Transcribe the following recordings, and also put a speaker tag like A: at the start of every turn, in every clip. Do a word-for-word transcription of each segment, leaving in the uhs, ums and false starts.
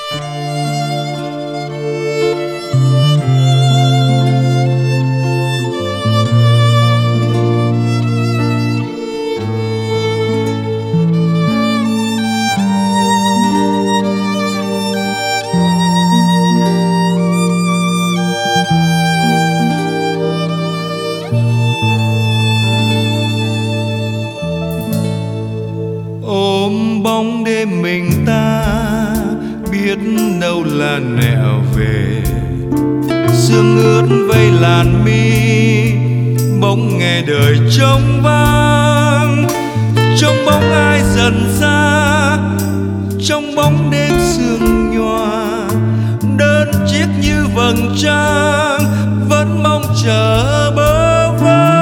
A: Ôm bóng đêm mình ta biết đâu là nẻo về, sương ướt vây làn mi bỗng nghe đời trống vắng. Trong bóng ai dần xa, trong bóng đêm sương nhòa, đơn chiếc như vầng trăng vẫn mong chờ bơ vơ.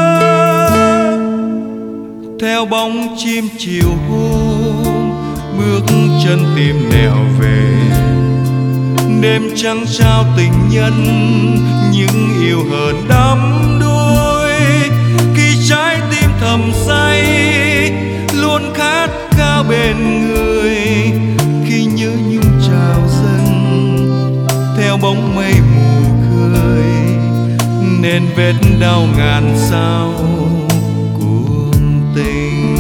A: Theo bóng chim chiều hôm bước chân tìm nẻo về, đêm trăng trao tình nhân những yêu hờn đắm đuối. Khi trái tim thầm say luôn khát khao bên người, khi nhớ nhung trào dâng theo bóng mây mù khơi, nên vết đau ngàn sao cuộc tình.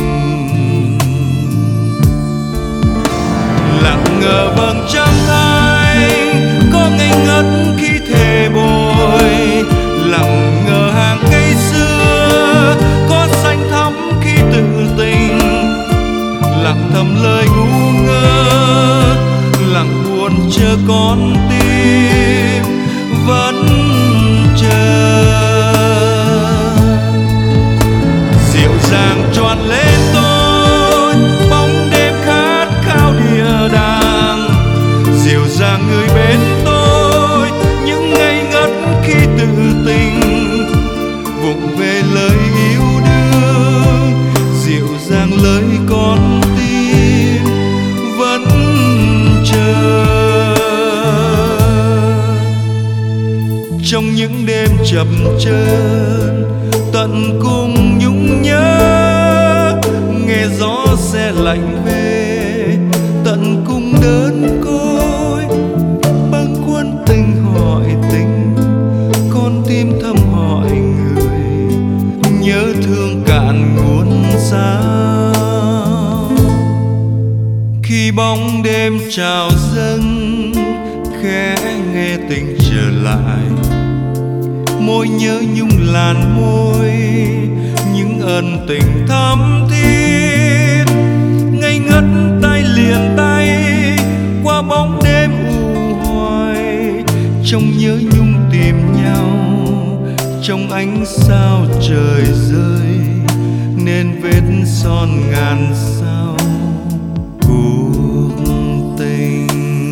A: Lặng ngờ vầng trăng thanh có ngây ngất khi thề bồi, lặng ngờ hàng cây xưa có xanh thắm khi tự tình. Lặng thầm lời ngu ngơ, lặng buồn chờ con tim vẫn chờ. Dịu dàng tròn lên tôi bóng đêm khát khao địa đàng, dịu dàng người bên tôi những ngây ngất khi tự tình. Vụng về lời yêu đương, dịu dàng lời con tim vẫn chờ. Trong những đêm chập chờn tận cùng nhung nhớ, nghe gió se lạnh về tận cùng đơn côi. Bâng khuâng tình hỏi tình, con tim thầm hỏi người, nhớ thương cạn nguồn sao. Khi bóng đêm trào dâng khẽ nghe tình trở lại, môi nhớ nhung làn môi những ân tình thắm thiết. Ngây ngất tay liền tay qua bóng đêm u hoài, trong nhớ nhung tìm nhau trong ánh sao trời rơi, nên vết son ngàn sao cuộc tình.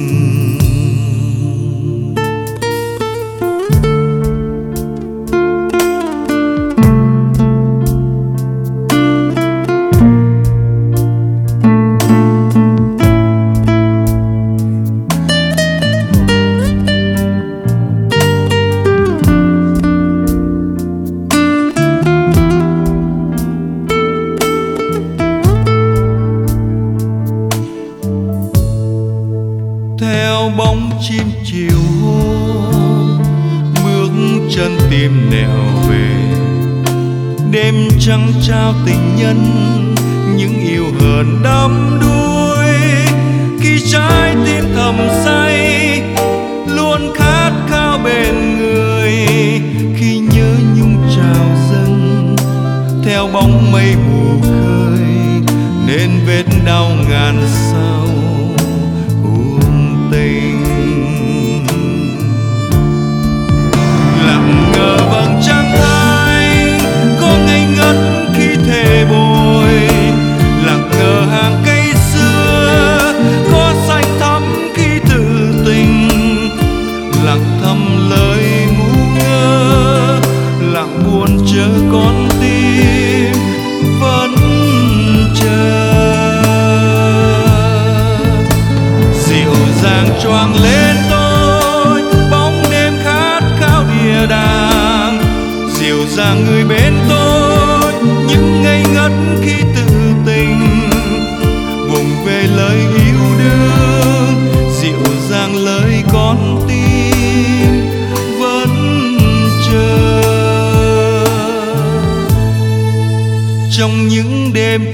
A: Theo bóng chim chiều hôm bước chân tìm nẻo về, đêm trăng trao tình nhân những yêu hờn đắm đuối. Khi trái tim thầm say luôn khát khao bên người, khi nhớ nhung trào dâng theo bóng mây mù khơi, nên vết đau ngàn sao tình. Lặng ngờ vầng trăng thanh có ngây ngất khi thề bồi, lặng ngờ hàng cây xưa có xanh thắm khi tự tình. Lặng thầm lời ngu ngơ, lặng buồn chờ con tim vẫn chờ. Choàng lên tôi bóng đêm khát khao địa đàng, dịu dàng người bên tôi những ngây ngất khi tự tình. Vùng về lời yêu đương, dịu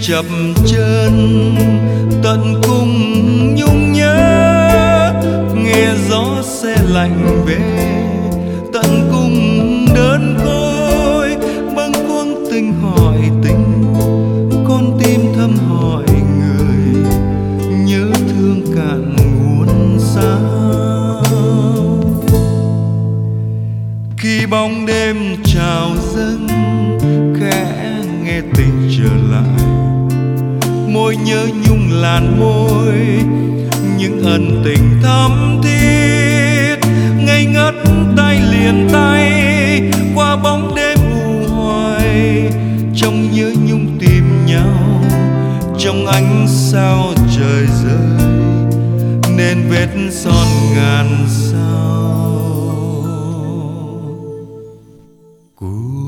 A: chập chân tận cùng nhung nhớ, nghe gió se lạnh về tận cùng đơn côi. Bâng khuâng tình hỏi tình, con tim thầm hỏi người, nhớ thương cạn nguồn sao. Khi bóng đêm trào dâng khẽ nghe tình trở lại, môi nhớ nhung làn môi những ân tình thắm thiết. Ngây ngất tay liền tay qua bóng đêm u hoài, trong nhớ nhung tìm nhau trong ánh sao trời rơi, nên vết son ngàn sao. Cuộc